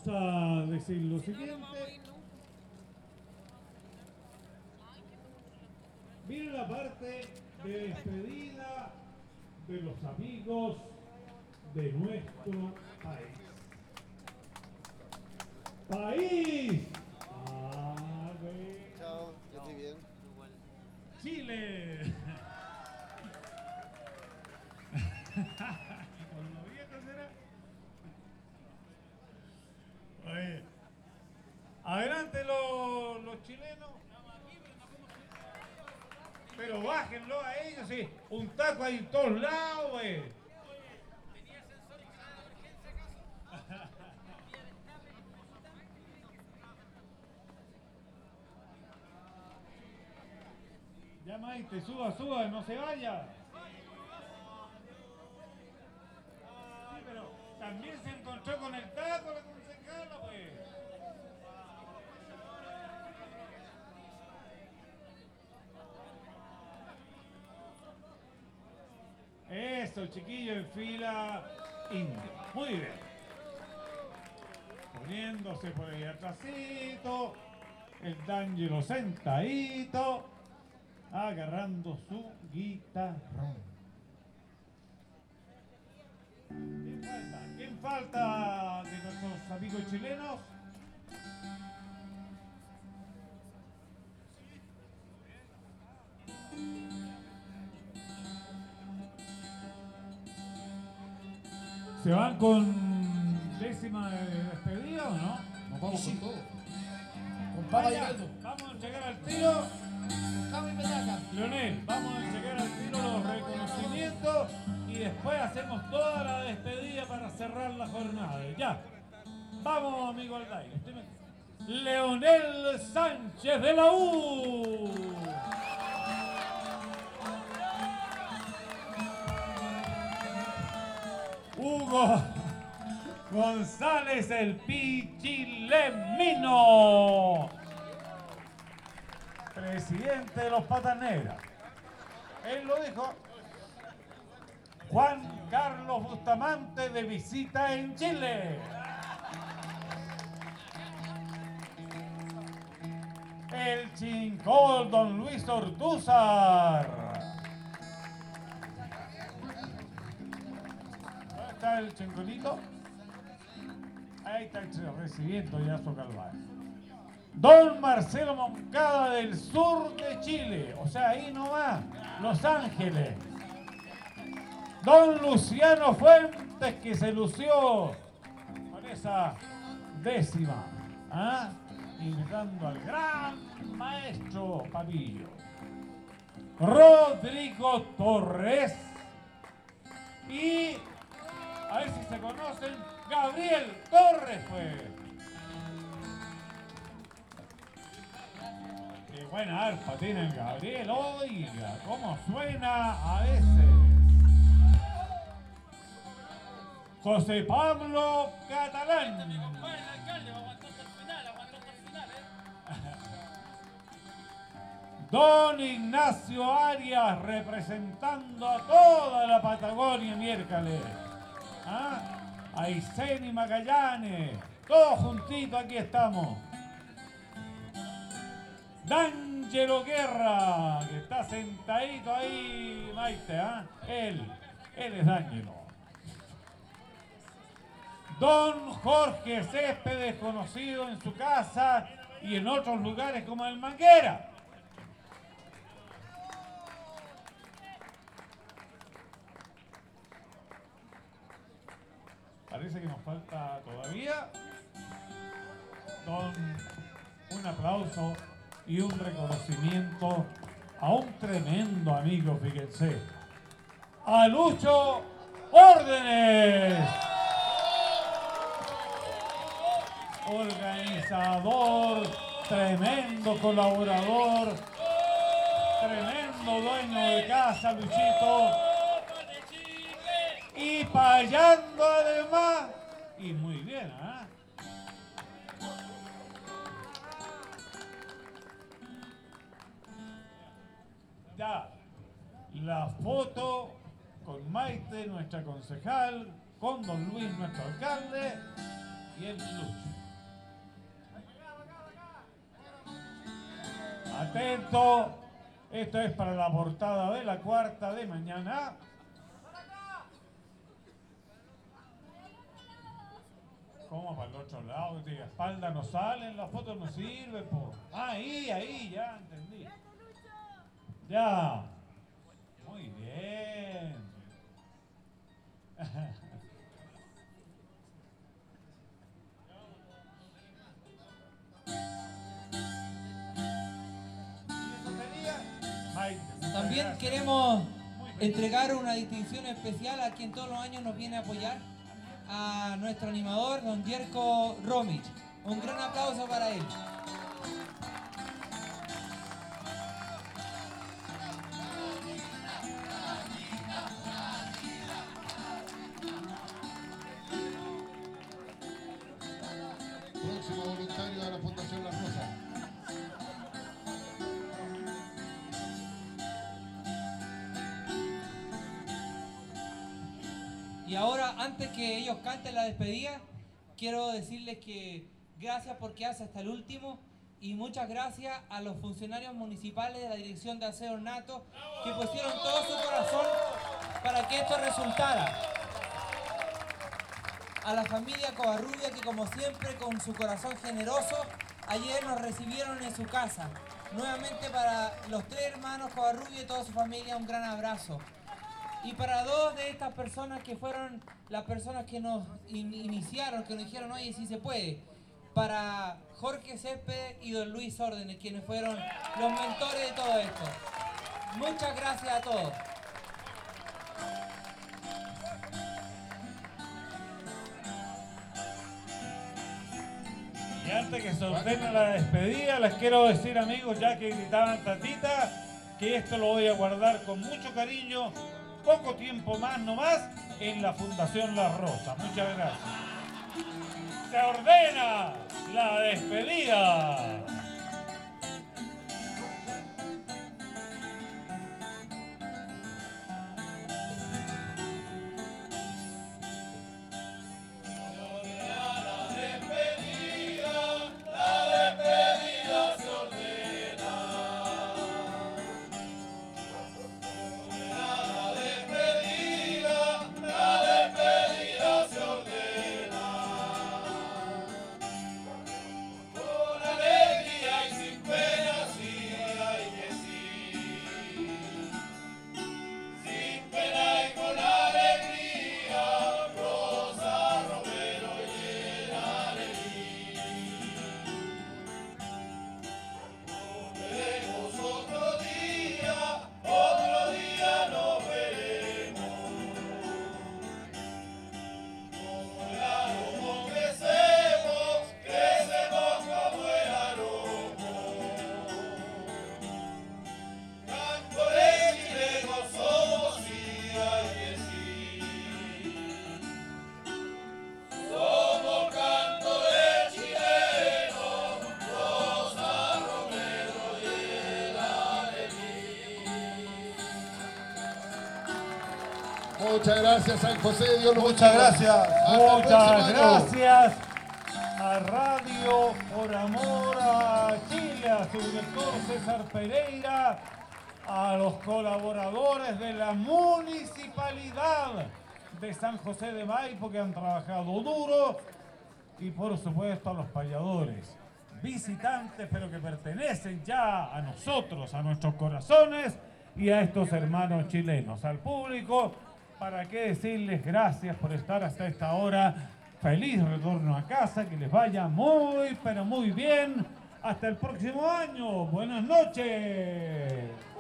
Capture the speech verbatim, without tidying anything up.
a decir lo siguiente. Viene la parte de despedida de los amigos de nuestro país. ¡País! A ver. Chao, yo estoy bien. ¡Chile! Con lo viejo será. Oye, adelante los, los chilenos. Pero bájenlo a ellos, sí. Un taco ahí en todos lados, güey. Ya, Maite, suba, suba, no se vaya. Sí, pero también se encontró con el taco la concejala, pues. Eso, chiquillo, en fila india. Muy bien. Poniéndose por ahí atrásito. El D'Angelo sentadito. Agarrando su guitarrón. ¿Quién falta? ¿Quién falta de nuestros amigos chilenos? ¿Se van con décima de despedida o no? Nos vamos Sí. con todo. Con papa y Vaya, caldo. vamos a llegar al tiro. Cabo y petaca. Leonel, vamos a llegar al tiro los reconocimientos y después hacemos toda la despedida para cerrar la jornada. Ya. Vamos, amigo Alday. Usted me- Leonel Sánchez de la U. Hugo González el Pichilemino, presidente de los Patas Negras. Él lo dijo. Juan Carlos Bustamante de visita en Chile. El Chincol Don Luis Ortúzar. ¿Dónde está el Chincolito? Ahí está recibiendo ya su calvario. Don Marcelo Moncada del sur de Chile, o sea, ahí nomás, Los Ángeles. Don Luciano Fuentes, que se lució con esa décima, ¿ah? Invitando al gran maestro Papillo. Rodrigo Torres y, a ver si se conocen, Gabriel Torres, pues. Qué buena arpa tiene el Gabriel, oiga, cómo suena a veces. José Pablo Catalán. Don Ignacio Arias, representando a toda la Patagonia miércoles. ¿Ah? Aysén y Magallanes, todos juntitos aquí estamos. D'Angelo Guerra, que está sentadito ahí, Maite, ¿ah? Él, él es D'Angelo. Don Jorge Céspedes, conocido en su casa y en otros lugares como el Manguera. Parece que nos falta todavía. Don, un aplauso y un reconocimiento a un tremendo amigo, fíjense. A Lucho Órdenes. Organizador, tremendo colaborador, tremendo dueño de casa, Luchito. Y payando además. Y muy bien, ¿ah? Ya, la foto con Maite, nuestra concejal, con Don Luis, nuestro alcalde, y el Lucho. Atento, esto es para la portada de la cuarta de mañana. ¿Cómo para el otro lado? De espalda no salen, la foto no sirve, po. Ah, ahí, ahí, ya entendí. Ya. Muy bien. También queremos entregar una distinción especial a quien todos los años nos viene a apoyar, a nuestro animador, don Jerko Romic. Un gran aplauso para él. Próximo voluntario de la Fundación La Rosa. Y ahora, antes que ellos canten la despedida, quiero decirles que gracias por quedarse hasta el último y muchas gracias a los funcionarios municipales de la Dirección de Aseo Ornato que pusieron todo su corazón para que esto resultara. A la familia Covarrubia que, como siempre, con su corazón generoso, ayer nos recibieron en su casa. Nuevamente, para los tres hermanos Covarrubia y toda su familia, un gran abrazo. Y para dos de estas personas que fueron las personas que nos in iniciaron, que nos dijeron, oye, sí se puede. Para Jorge Céspedes y don Luis Órdenes, quienes fueron los mentores de todo esto. Muchas gracias a todos. Y antes que se ordene la despedida, les quiero decir, amigos, ya que gritaban tatita, que esto lo voy a guardar con mucho cariño, poco tiempo más nomás, en la Fundación La Rosa. Muchas gracias. Se ordena la despedida. Muchas gracias, San José. Dios lo Muchas bendiga. gracias. Hasta el próximo Muchas año. gracias a Radio por Amor a Chile, a su director César Pereira, a los colaboradores de la Municipalidad de San José de Maipo que han trabajado duro y por supuesto a los payadores, visitantes pero que pertenecen ya a nosotros, a nuestros corazones y a estos hermanos chilenos, al público. ¿Para qué decirles gracias por estar hasta esta hora? Feliz retorno a casa, que les vaya muy, pero muy bien. Hasta el próximo año. Buenas noches.